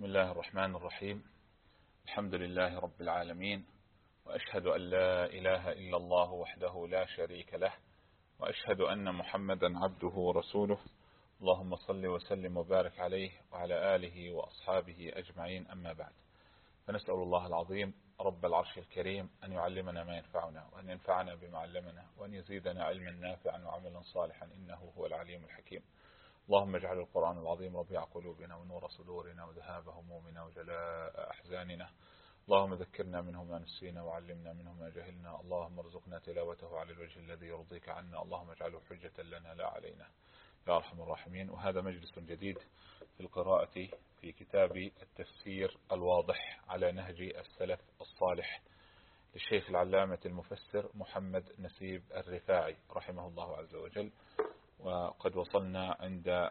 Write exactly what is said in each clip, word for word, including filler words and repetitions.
بسم الله الرحمن الرحيم. الحمد لله رب العالمين، وأشهد أن لا إله إلا الله وحده لا شريك له، وأشهد أن محمدا عبده ورسوله. اللهم صل وسلم وبارك عليه وعلى آله وأصحابه أجمعين، أما بعد. فنسأل الله العظيم رب العرش الكريم أن يعلمنا ما ينفعنا، وأن ينفعنا بما علمنا، وأن يزيدنا علما نافعا وعملا صالحا، إنه هو العليم الحكيم. اللهم اجعل القرآن العظيم ربيع قلوبنا ونور صدورنا وذهاب همومنا وجلاء أحزاننا. اللهم ذكرنا منه ما نسينا وعلمنا منه ما جهلنا. اللهم ارزقنا تلاوته على الوجه الذي يرضيك عنا. اللهم اجعله حجة لنا لا علينا يا أرحم الراحمين. وهذا مجلس جديد في القراءة في كتاب التفسير الواضح على نهج السلف الصالح للشيخ العلامة المفسر محمد نسيب الرفاعي رحمه الله عز وجل. وقد وصلنا عند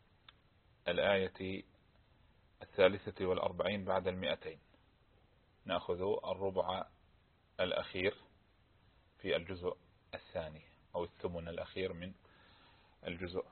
الآية الثالثة والأربعين بعد المئتين. نأخذ الربع الأخير في الجزء الثاني أو الثمن الأخير من الجزء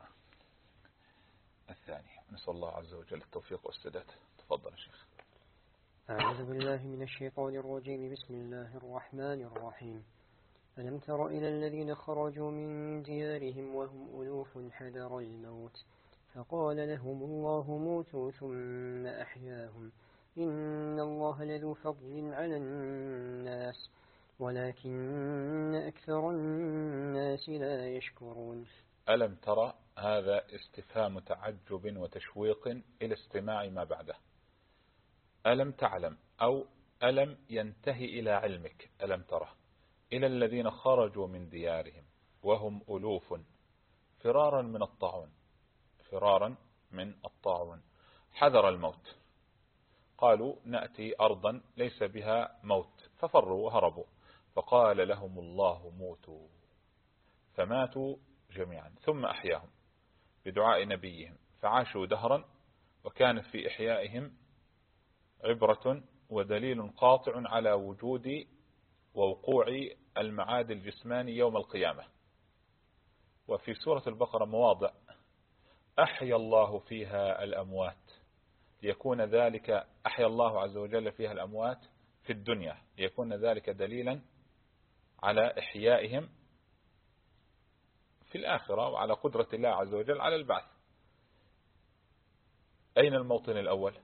الثاني. نسأل الله عز وجل التوفيق والسداد. تفضل شيخ. أعوذ بالله من الشيطان الرجيم. بسم الله الرحمن الرحيم. ألم تر إلى الذين خرجوا من ديارهم وهم ألوف حذر الموت فقال لهم الله موتوا ثم أحياهم إن الله لذو فضل على الناس ولكن أكثر الناس لا يشكرون. ألم ترى هذا استفهام تعجب وتشويق إلى استماع ما بعده. ألم تعلم أو ألم ينتهي إلى علمك. ألم ترى إلى الذين خرجوا من ديارهم وهم ألوف فرارا من الطاعون فرارا من الطاعون حذر الموت. قالوا نأتي أرضا ليس بها موت ففروا وهربوا، فقال لهم الله موتوا فماتوا جميعا ثم أحياهم بدعاء نبيهم فعاشوا دهرا، وكانت في إحيائهم عبرة ودليل قاطع على وجود ووقوع المعاد الجسماني يوم القيامة. وفي سورة البقرة مواضع أحيا الله فيها الأموات ليكون ذلك أحيا الله عز وجل فيها الأموات في الدنيا ليكون ذلك دليلا على إحيائهم في الآخرة وعلى قدرة الله عز وجل على البعث. أين الموطن الأول؟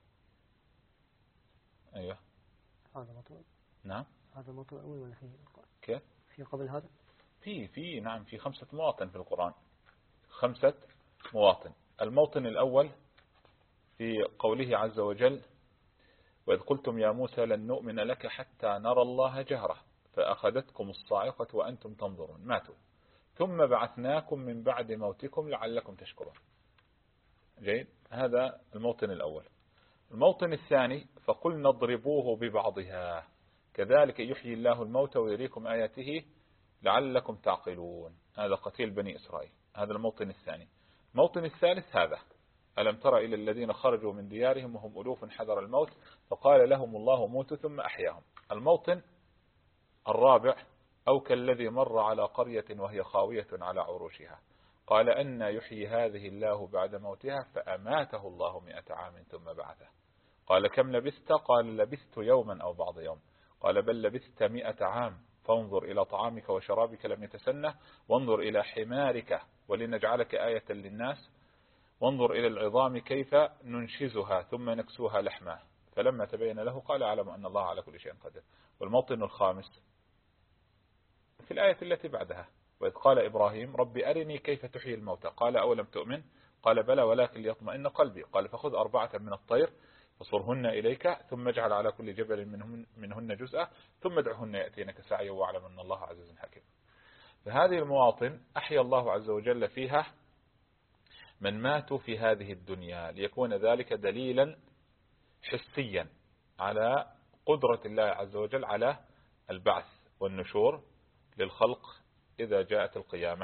أيوه هذا مطلوب. نعم هذا الموطن الأول ولا في كيف؟ في قبل هذا؟ في في نعم في خمسة مواطن في القرآن، خمسة مواطن. الموطن الأول في قوله عز وجل وإذ قلتم يا موسى لن نؤمن لك حتى نرى الله جهرة فأخذتكم الصاعقة وأنتم تنظرون ماتوا ثم بعثناكم من بعد موتكم لعلكم تشكرون. جيد، هذا الموطن الأول. الموطن الثاني فقلنا اضربوه ببعضها كذلك يحيي الله الموتى ويريكم آياته لعلكم تعقلون. هذا قتيل بني إسرائيل. هذا الموطن الثاني. الموطن الثالث هذا ألم تر إلى الذين خرجوا من ديارهم وهم ألوف حذر الموت فقال لهم الله موتوا ثم أحياهم. الموطن الرابع أو كالذي مر على قرية وهي خاوية على عروشها قال أن يحيي هذه الله بعد موتها فأماته الله مئة عام ثم بعثه قال كم لبثت قال لبثت يوما أو بعض يوم قال بل لبثت مئة عام فانظر إلى طعامك وشرابك لم يتسنه وانظر إلى حمارك ولنجعلك آية للناس وانظر إلى العظام كيف ننشزها ثم نكسوها لحما فلما تبين له قال أعلم أن الله على كل شيء قدير. والموطن الخامس في الآية التي بعدها وإذ قال إبراهيم رب أرني كيف تحيي الموتى قال أولم تؤمن قال بلى ولكن ليطمئن قلبي قال فخذ أربعة من الطير فصرهن إليك ثم اجعل على كل جبل منهن, منهن جزءا ثم ادعهن يأتينك سعيا واعلم أن الله عزيز حكيم. فهذه المواطن أحيا الله عز وجل فيها من ماتوا في هذه الدنيا ليكون ذلك دليلا حسيا على قدرة الله عز وجل على البعث والنشور للخلق إذا جاءت القيامة.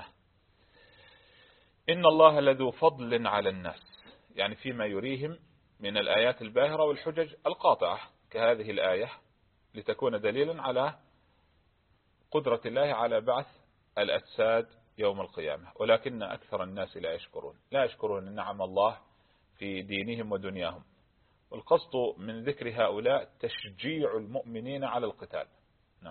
إن الله لذو فضل على الناس، يعني فيما يريهم من الآيات الباهرة والحجج القاطعة كهذه الآية لتكون دليلا على قدرة الله على بعث الأجساد يوم القيامة، ولكن أكثر الناس لا يشكرون لا يشكرون نعم الله في دينهم ودنياهم، والقصد من ذكر هؤلاء تشجيع المؤمنين على القتال. نعم.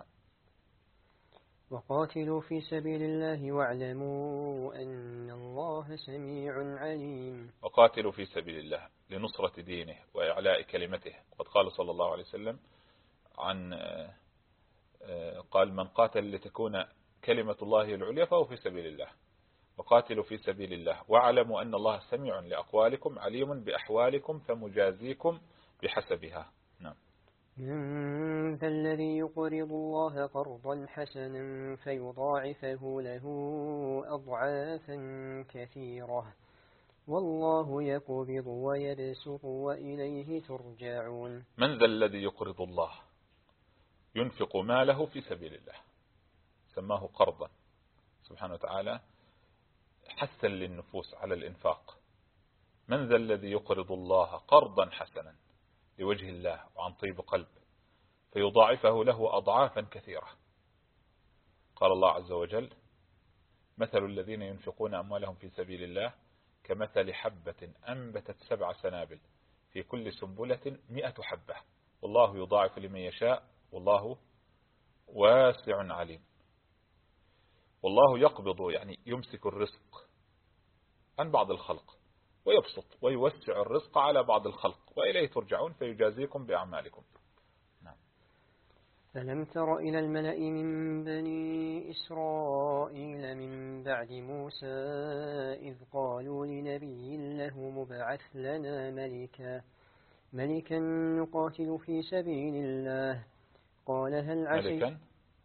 وقاتلوا في سبيل الله واعلموا أن الله سميع عليم. وقاتلوا في سبيل الله لنصرة دينه وإعلاء كلمته. وقد قال صلى الله عليه وسلم عن قال من قاتل لتكون كلمة الله العليا فهو في سبيل الله. وقاتلوا في سبيل الله واعلموا أن الله سميع لأقوالكم عليم بأحوالكم فمجازيكم بحسبها. نعم. من ذا الذي يقرض الله قرضا حسنا فيضاعفه له أضعافا كثيرة والله يقبض ويبسط وإليه ترجعون. من ذا الذي يقرض الله ينفق ماله في سبيل الله، سماه قرضا سبحانه وتعالى حثا للنفوس على الإنفاق. من ذا الذي يقرض الله قرضا حسنا لوجه الله وعن طيب قلب فيضاعفه له أضعافا كثيرة. قال الله عز وجل مثل الذين ينفقون أموالهم في سبيل الله كمثل حبة أنبتت سبع سنابل في كل سنبلة مئة حبة والله يضاعف لمن يشاء والله واسع عليم. والله يقبض يعني يمسك الرزق عن بعض الخلق ويبسط ويوسع الرزق على بعض الخلق وإليه ترجعون فيجازيكم بأعمالكم. نعم. ألم تر إلى الملأ من بني إسرائيل من بعد موسى إذ قالوا لنبي له مبعث لنا ملكا ملكا نقاتل في سبيل الله قال هل عسيت ملكا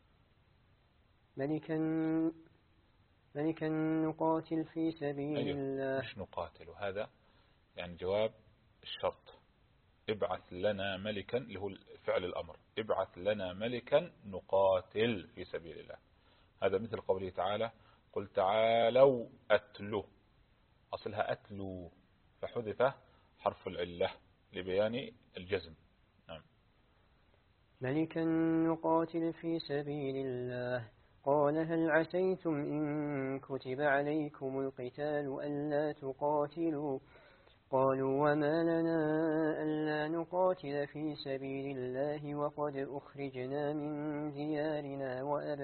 ملكا ملكا نقاتل في سبيل أيوه. الله. مش نقاتل، هذا يعني جواب الشرط. ابعث لنا ملكا اللي هو فعل الأمر، ابعث لنا ملكا نقاتل في سبيل الله. هذا مثل قوله تعالى قل تعالوا أتلو، أصلها أتلو فحذف حرف العلة لبيان الجزم. نعم. ملكا نقاتل في سبيل الله قال هل عسيتم إن كتب عليكم القتال ألا تقاتلوا قالوا وما لنا ألا نقاتل في سبيل الله وقد أخرجنا من ديارنا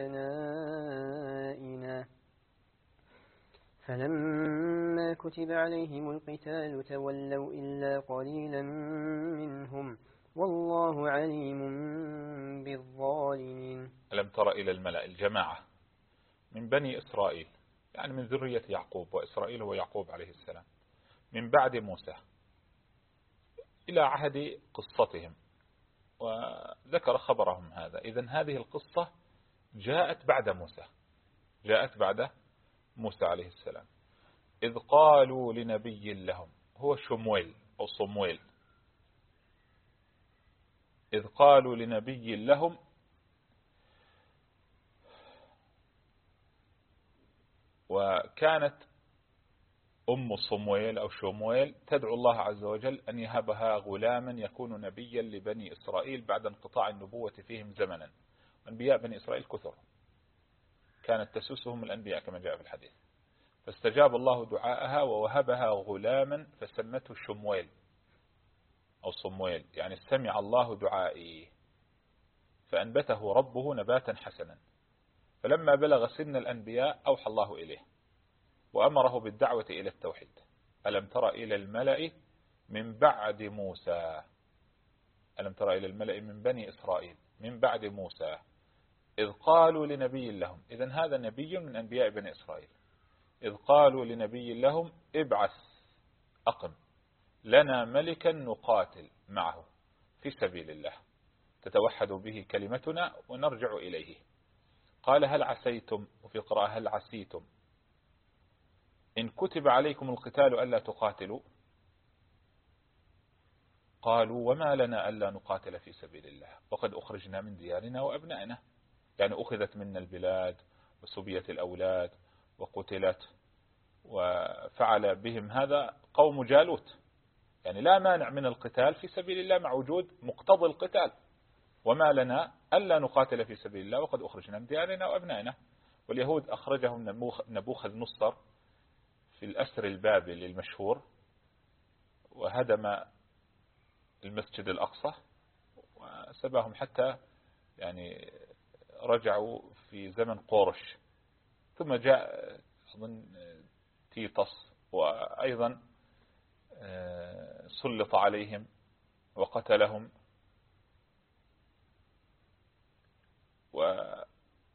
وأبنائنا فلما كتب عليهم القتال تولوا إلا قليلا منهم والله عليم بالظالمين. ألم تر إلى الملأ الجماعة من بني إسرائيل يعني من ذرية يعقوب، وإسرائيل هو يعقوب عليه السلام، من بعد موسى إلى عهد قصتهم وذكر خبرهم هذا. إذن هذه القصة جاءت بعد موسى جاءت بعد موسى عليه السلام. إذ قالوا لنبي لهم هو شمويل أو صمويل. إذ قالوا لنبي لهم وكانت أم صمويل أو شمويل تدعو الله عز وجل أن يهبها غلاما يكون نبيا لبني إسرائيل بعد انقطاع النبوة فيهم زمنا. أنبياء بني إسرائيل كثر كانت تسوسهم الأنبياء كما جاء في الحديث، فاستجاب الله دعاءها ووهبها غلاما فسمته شمويل أو صمويل يعني سمع الله دعائي فأنبته ربه نباتا حسنا. فلما بلغ سن الأنبياء أوحى الله إليه وأمره بالدعوة إلى التوحيد. ألم تر إلى الملأ من بعد موسى ألم تر إلى الملأ من بني إسرائيل من بعد موسى إذ قالوا لنبي لهم. إذن هذا نبي من أنبياء بني إسرائيل. إذ قالوا لنبي لهم ابعث أقم لنا ملكا نقاتل معه في سبيل الله تتوحد به كلمتنا ونرجع إليه. قال هل عسيتم وفي قراءة هل عسيتم إن كتب عليكم القتال ألا تقاتلوا قالوا وما لنا ألا نقاتل في سبيل الله وقد أخرجنا من ديارنا وأبنائنا. يعني أخذت منا البلاد وسبيت الأولاد وقتلت وفعل بهم هذا قوم جالوت. يعني لا مانع من القتال في سبيل الله مع وجود مقتضى القتال. وما لنا ألا نقاتل في سبيل الله وقد أخرجنا من ديارنا وأبنائنا. واليهود أخرجهم نبوخذ نصر في الأسر البابلي المشهور وهدم المسجد الأقصى وسباهم حتى يعني رجعوا في زمن قورش، ثم جاء أظن تيطس وأيضا سلط عليهم وقتلهم. وفي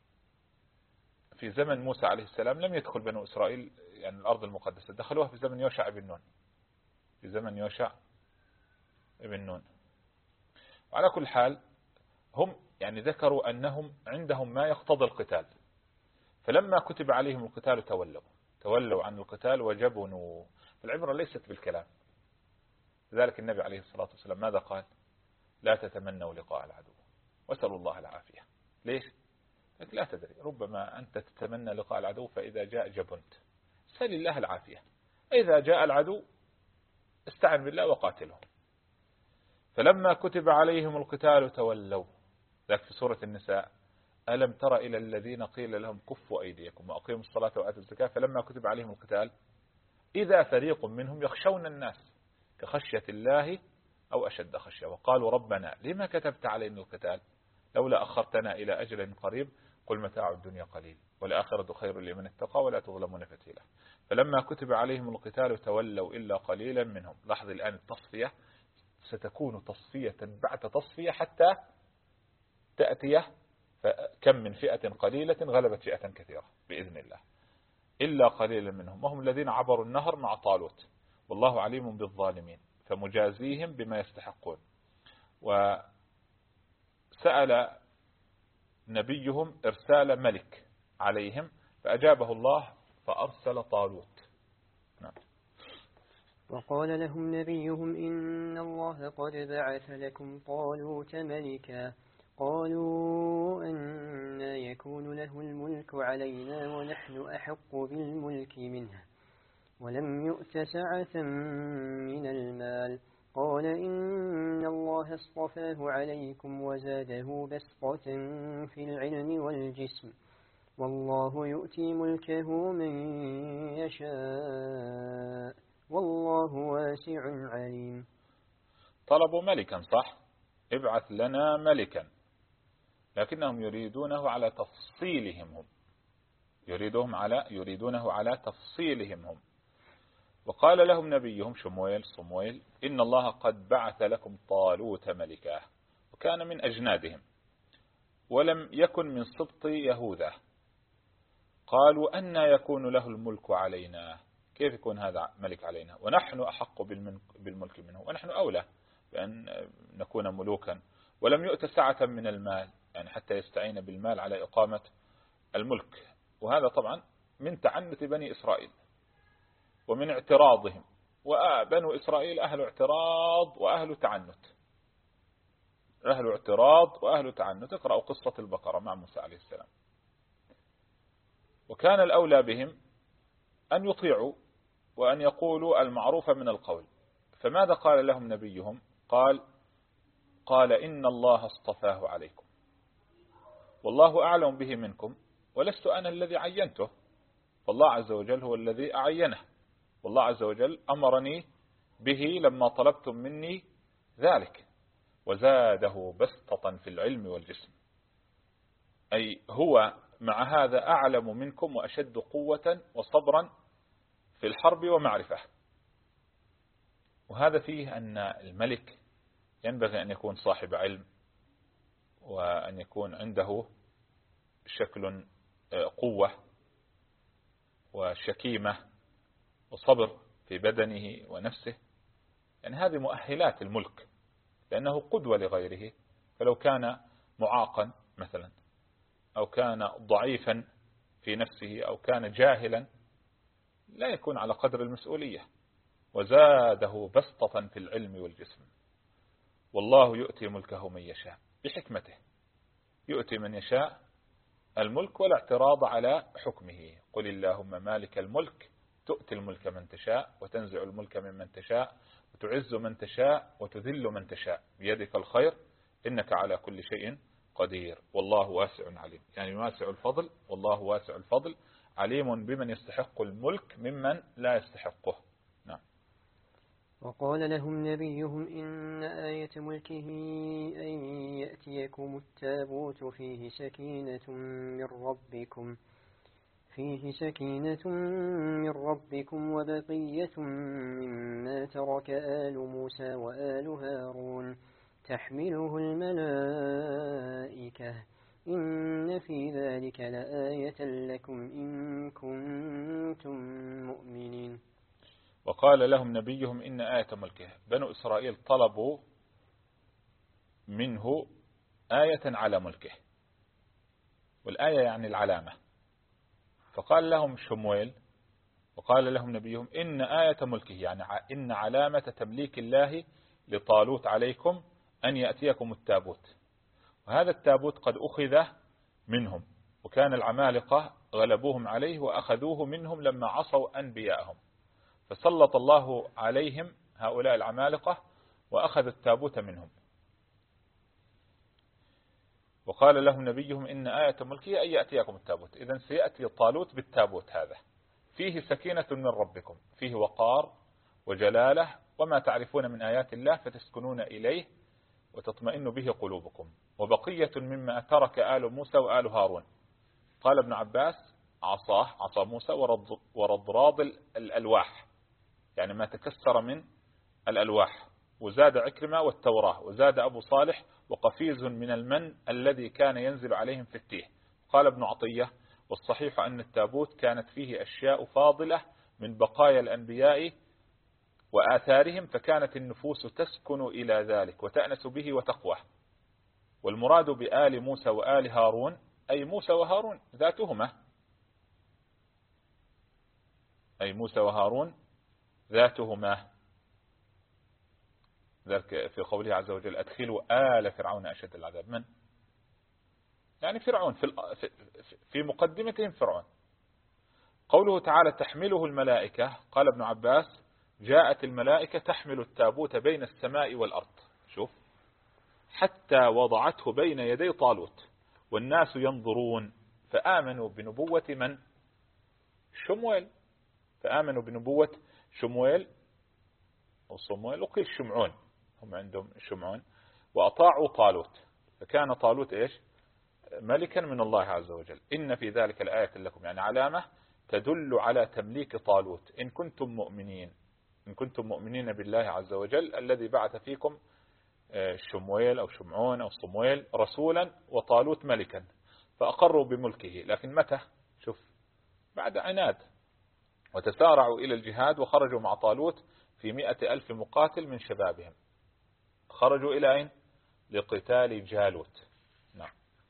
زمن موسى عليه السلام لم يدخل بنو إسرائيل يعني الأرض المقدسة، دخلوها في زمن يوشع بن نون، في زمن يوشع بن نون. وعلى كل حال هم يعني ذكروا أنهم عندهم ما يقتضي القتال، فلما كتب عليهم القتال تولوا تولوا عن القتال وجبنوا. العبرة ليست بالكلام. لذلك النبي عليه الصلاة والسلام ماذا قال؟ لا تتمنوا لقاء العدو واسألوا الله العافية. ليش؟ لا تدري، ربما أنت تتمنى لقاء العدو فإذا جاء جبنت. سأل الله العافية. إذا جاء العدو استعن بالله وقاتلهم. فلما كتب عليهم القتال تولوا. ذلك في سورة النساء: ألم تر إلى الذين قيل لهم كفوا أيديكم وأقيموا الصلاة وآتوا الزكاة فلما كتب عليهم القتال إذا فريق منهم يخشون الناس كخشية الله أو أشد خشية وقالوا ربنا لما كتبت علينا القتال لولا أخرتنا إلى أجل قريب قل متاع الدنيا قليل والآخرة خير لمن اتقى ولا تظلمون فتيلا. فلما كتب عليهم القتال تولوا إلا قليلا منهم. لاحظ الآن التصفية ستكون تصفية بعد تصفية حتى تأتي كم من فئة قليلة غلبت فئة كثيرة بإذن الله. إلا قليلا منهم وهم الذين عبروا النهر مع طالوت والله عليم بالظالمين فمجازيهم بما يستحقون. وسأل نبيهم إرسال ملك عليهم فأجابه الله فأرسل طالوت. نعم. وقال لهم نبيهم إن الله قد بعث لكم طالوت ملكا قالوا أن يكون له الملك علينا ونحن أحق بالملك منه ولم يؤت سعة من المال قال إن الله اصطفاه عليكم وزاده بسطة في العلم والجسم والله يؤتي ملكه من يشاء والله واسع عليم. طلبوا ملكا صح، ابعث لنا ملكا، لكنهم يريدونه على تفصيلهم هم يريدهم على يريدونه على تفصيلهم هم. وقال لهم نبيهم شمويل صمويل إن الله قد بعث لكم طالوت ملكا وكان من أجنادهم ولم يكن من سبط يهوذا. قالوا أن يكون له الملك علينا، كيف يكون هذا ملك علينا ونحن أحق بالملك منه ونحن أولى بأن نكون ملوكا ولم يؤت سعة من المال يعني حتى يستعين بالمال على إقامة الملك. وهذا طبعا من تعنت بني إسرائيل ومن اعتراضهم، وبنو إسرائيل أهل اعتراض وأهل تعنت أهل اعتراض وأهل تعنت. اقرأوا قصة البقرة مع موسى عليه السلام. وكان الأولى بهم أن يطيعوا وأن يقولوا المعروف من القول. فماذا قال لهم نبيهم؟ قال قال إن الله اصطفاه عليكم والله أعلم به منكم ولست أنا الذي عينته فالله عز وجل هو الذي أعينه والله عز وجل أمرني به لما طلبتم مني ذلك وزاده بسطة في العلم والجسم، أي هو مع هذا أعلم منكم وأشد قوة وصبرا في الحرب ومعرفة. وهذا فيه أن الملك ينبغي أن يكون صاحب علم وأن يكون عنده شكل قوة وشكيمة وصبر في بدنه ونفسه، يعني هذه مؤهلات الملك لأنه قدوة لغيره. فلو كان معاقا مثلا أو كان ضعيفا في نفسه أو كان جاهلا لا يكون على قدر المسؤولية. وزاده بسطة في العلم والجسم والله يؤتي ملكه من يشاء بحكمته، يؤتي من يشاء الملك ولا اعتراض على حكمه. قل اللهم مالك الملك تؤتي الملك من تشاء وتنزع الملك ممن تشاء وتعز من تشاء وتذل من تشاء بيدك الخير إنك على كل شيء قدير والله واسع عليم. يعني واسع الفضل والله واسع الفضل عليم بمن يستحق الملك ممن لا يستحقه. نعم. وقال لهم نبيهم إن آية ملكه أن يأتيكم التابوت فيه سكينة من ربكم فيه سكينة من ربكم وبقية مما ترك آل موسى وآل هارون تحمله الملائكة إن في ذلك لآية لكم إن كنتم مؤمنين. وقال لهم نبيهم إن آية ملكه، بنو إسرائيل طلبوا منه آية على ملكه، والآية يعني العلامة، فقال لهم شمويل وقال لهم نبيهم إن آية ملكه يعني إن علامة تمليك الله لطالوت عليكم أن يأتيكم التابوت. وهذا التابوت قد أخذ منهم، وكان العمالقة غلبوهم عليه وأخذوه منهم لما عصوا أنبياءهم، فسلط الله عليهم هؤلاء العمالقة وأخذ التابوت منهم. وقال لهم نبيهم إن آية ملكه أن يأتيكم التابوت، إذن سيأتي طالوت بالتابوت هذا فيه سكينة من ربكم، فيه وقار وجلالة وما تعرفون من آيات الله فتسكنون إليه وتطمئن به قلوبكم، وبقية مما ترك آل موسى وآل هارون. قال ابن عباس عصاه عصا موسى ورضراض الألواح، يعني ما تكسر من الألواح، وزاد عكرمة والتوراة، وزاد أبو صالح وقفيز من المن الذي كان ينزل عليهم في التيه. قال ابن عطية والصحيح أن التابوت كانت فيه أشياء فاضلة من بقايا الأنبياء وآثارهم، فكانت النفوس تسكن إلى ذلك وتأنس به وتقوى. والمراد بآل موسى وآل هارون أي موسى وهارون ذاتهما، أي موسى وهارون ذاتهما، ذلك في قوله عز وجل أدخلوا آل فرعون أشد العذاب. من؟ يعني فرعون، في في مقدمتهم فرعون. قوله تعالى تحمله الملائكة، قال ابن عباس جاءت الملائكة تحمل التابوت بين السماء والأرض، شوف، حتى وضعته بين يدي طالوت والناس ينظرون، فآمنوا بنبوة من؟ شمويل، فآمنوا بنبوة شمويل أو صمويل وقيل شمعون، هم عندهم شمعون، وأطاعوا طالوت، فكان طالوت إيش؟ ملكا من الله عز وجل. إن في ذلك الآية لكم، يعني علامة تدل على تمليك طالوت إن كنتم مؤمنين، إن كنتم مؤمنين بالله عز وجل الذي بعث فيكم شمويل أو شمعون أو صمويل رسولا وطالوت ملكا، فأقروا بملكه. لكن متى؟ شوف، بعد عناد، وتسارعوا إلى الجهاد وخرجوا مع طالوت في مئة ألف مقاتل من شبابهم، خرجوا إلى أين؟ لقتال جالوت. نعم.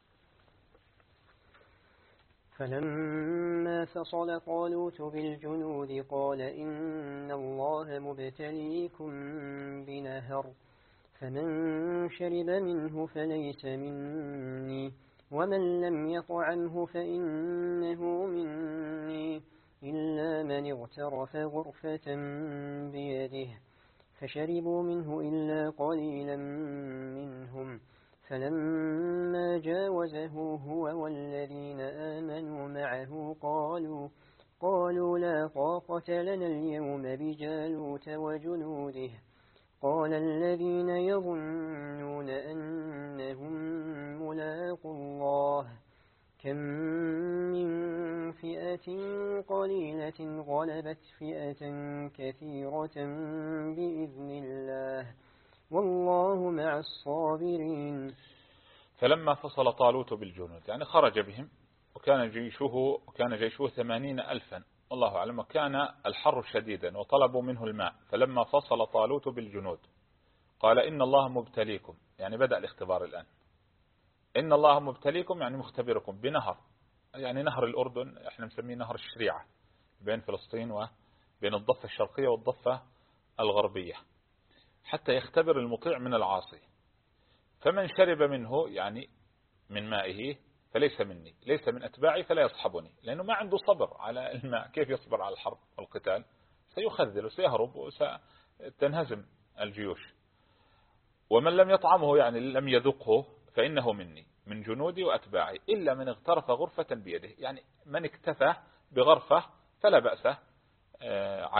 فلما فصل طالوت بالجنود قال إن الله مبتليكم بنهر فمن شرب منه فليس مني ومن لم يطعمه فإنه مني إلا من اغترف غرفة بيده فشربوا منه إلا قليلا منهم فلما جاوزه هو والذين آمنوا معه قالوا قالوا لا طاقة لنا اليوم بجالوت وجنوده قال الذين يظنون أنهم ملاقوا الله كم من فئة قليلة غلبت فئة كثيرة بإذن الله والله مع الصابرين. فلما فصل طالوت بالجنود يعني خرج بهم، وكان جيشه وكان جيشه ثمانين ألفا والله أعلم، وكان الحر شديدا وطلبوا منه الماء. فلما فصل طالوت بالجنود قال إن الله مبتليكم، يعني بدأ الاختبار الآن، إن الله مبتليكم يعني مختبركم بنهر، يعني نهر الأردن احنا مسميه نهر الشريعة بين فلسطين وبين الضفة الشرقية والضفة الغربية، حتى يختبر المطيع من العاصي. فمن شرب منه يعني من مائه فليس مني، ليس من أتباعي فلا يصحبني، لأنه ما عنده صبر على الماء، كيف يصبر على الحرب والقتال؟ سيخذل وسيهرب وستنهزم الجيوش. ومن لم يطعمه يعني لم يذقه فإنه مني من جنودي وأتباعي إلا من اغترف غرفة بيده، يعني من اكتفى بغرفة فلا بأس عليه،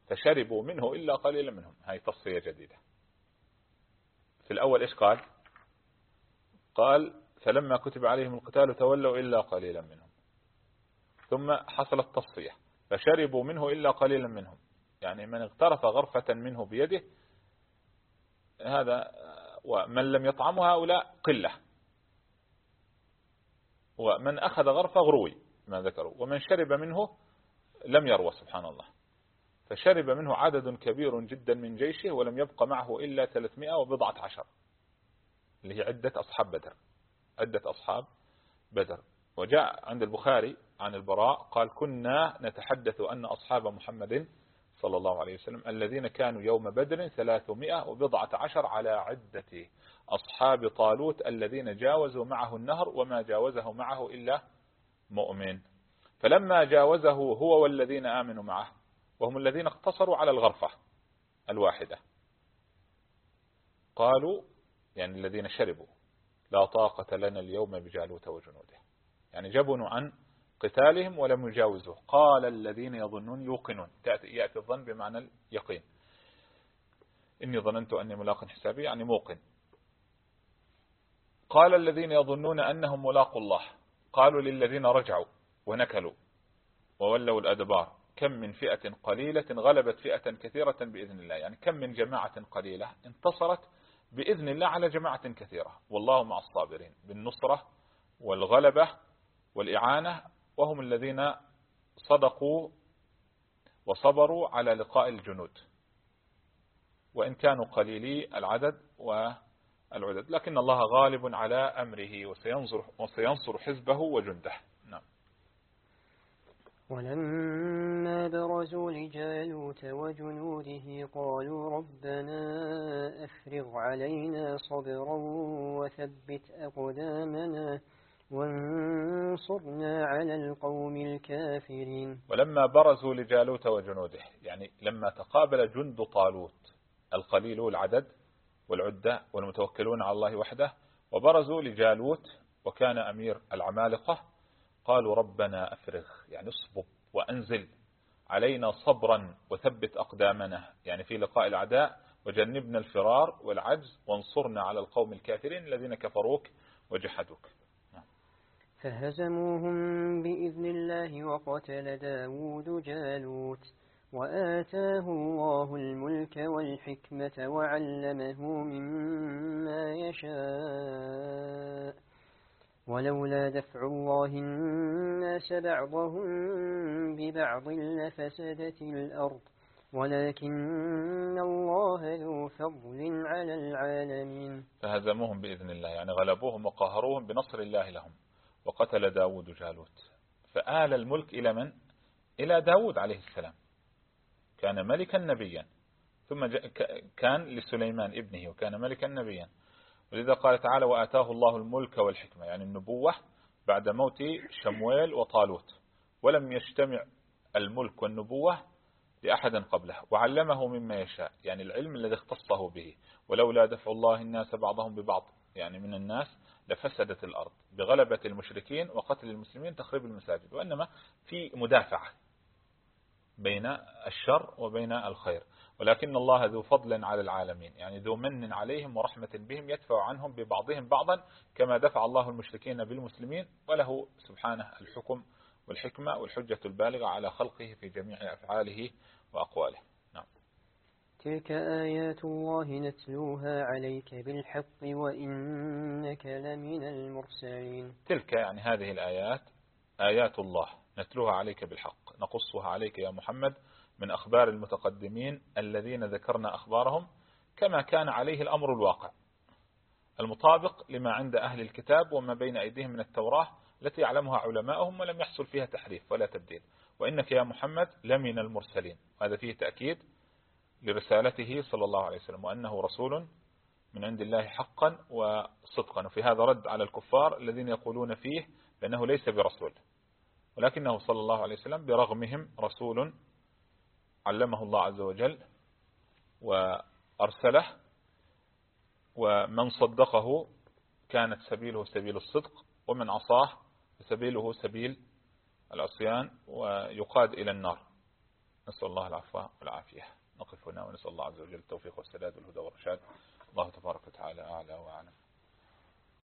فشربوا منه إلا قليلا منهم. هاي تصفية جديدة. في الأول إيش قال؟ قال فلما كتب عليهم القتال تولوا إلا قليلا منهم. ثم حصلت تصفية فشربوا منه إلا قليلا منهم، يعني من اغترف غرفة منه بيده هذا، ومن لم يطعمه هؤلاء قلة، ومن أخذ غرفة غروي ما ذكروا، ومن شرب منه لم يروى سبحان الله. فشرب منه عدد كبير جدا من جيشه ولم يبق معه إلا ثلاثمائة وبضعة عشر، اللي هي عدة أصحاب بدر، عدة أصحاب بدر. وجاء عند البخاري عن البراء قال كنا نتحدث أن أصحاب محمد صلى الله عليه وسلم الذين كانوا يوم بدر ثلاثمائة وبضعة عشر على عدة أصحاب طالوت الذين جاوزوا معه النهر وما جاوزه معه إلا مؤمن. فلما جاوزه هو والذين آمنوا معه وهم الذين اقتصروا على الغرفة الواحدة قالوا، يعني الذين شربوا، لا طاقة لنا اليوم بجالوت وجنوده، يعني جبنوا عن قتالهم ولم يجاوزوه. قال الذين يظنون يوقنون، يأتي الظن بمعنى اليقين، إني ظننت أني ملاق حسابي، يعني موقن. قال الذين يظنون أنهم ملاقوا الله قالوا للذين رجعوا ونكلوا وولوا الأدبار كم من فئة قليلة غلبت فئة كثيرة بإذن الله، يعني كم من جماعة قليلة انتصرت بإذن الله على جماعة كثيرة، والله مع الصابرين، بالنصرة والغلبة والإعانة، وهم الذين صدقوا وصبروا على لقاء الجنود وإن كانوا قليلي العدد والعدد، لكن الله غالب على أمره وسينصر, وسينصر حزبه وجنده. نعم. ولما برزوا لجالوت وجنوده قالوا ربنا أفرغ علينا صبرا وثبت أقدامنا وانصرنا على القوم الكافرين. ولما برزوا لجالوت وجنوده، يعني لما تقابل جند طالوت القليل العدد والعدة والمتوكلون على الله وحده وبرزوا لجالوت وكان أمير العمالقة، قالوا ربنا أفرغ، يعني اصبب وأنزل علينا صبرا وثبت أقدامنا، يعني في لقاء الأعداء، وجنبنا الفرار والعجز وانصرنا على القوم الكافرين الذين كفروك وجحدوك. فهزموهم بإذن الله وقتل داود جالوت وآتاه الله الملك والحكمة وعلمه مما يشاء ولولا دفع الله الناس بعضهم ببعض لفسدت الأرض ولكن الله ذو فضل على العالمين. فهزموهم بإذن الله، يعني غلبوهم وقهروهم بنصر الله لهم. وقتل داود جالوت، فآل الملك إلى من؟ إلى داود عليه السلام، كان ملكا نبيا، ثم كان لسليمان ابنه وكان ملكا نبيا، ولذا قال تعالى وآتاه الله الملك والحكمة، يعني النبوة بعد موت شمويل وطالوت، ولم يجتمع الملك والنبوة لأحد قبله، وعلمه مما يشاء، يعني العلم الذي اختصه به. ولولا دفع الله الناس بعضهم ببعض، يعني من الناس لفسدت الأرض بغلبة المشركين وقتل المسلمين تخريب المساجد، وإنما في مدافعة بين الشر وبين الخير، ولكن الله ذو فضل على العالمين، يعني ذو من عليهم ورحمة بهم يدفع عنهم ببعضهم بعضا كما دفع الله المشركين بالمسلمين، وله سبحانه الحكم والحكمة والحجة البالغة على خلقه في جميع أفعاله وأقواله. نعم. تلك آيات الله نتلوها عليك بالحق وإنك لمن المرسلين. تلك يعني هذه الآيات آيات الله نتلوها عليك بالحق، نقصها عليك يا محمد من أخبار المتقدمين الذين ذكرنا أخبارهم كما كان عليه الأمر الواقع المطابق لما عند أهل الكتاب وما بين أيديهم من التوراة التي يعلمها علماءهم ولم يحصل فيها تحريف ولا تبديل. وإنك يا محمد لمن المرسلين، هذا فيه تأكيد لرسالته صلى الله عليه وسلم وأنه رسول من عند الله حقا وصدقا. وفي هذا رد على الكفار الذين يقولون فيه بأنه ليس برسول، ولكنه صلى الله عليه وسلم برغمهم رسول علمه الله عز وجل وأرسله، ومن صدقه كانت سبيله سبيل الصدق، ومن عصاه سبيله سبيل العصيان ويقاد إلى النار. نسأل الله العفو والعافية. نقف هنا ونسأل الله عز وجل التوفيق والسداد.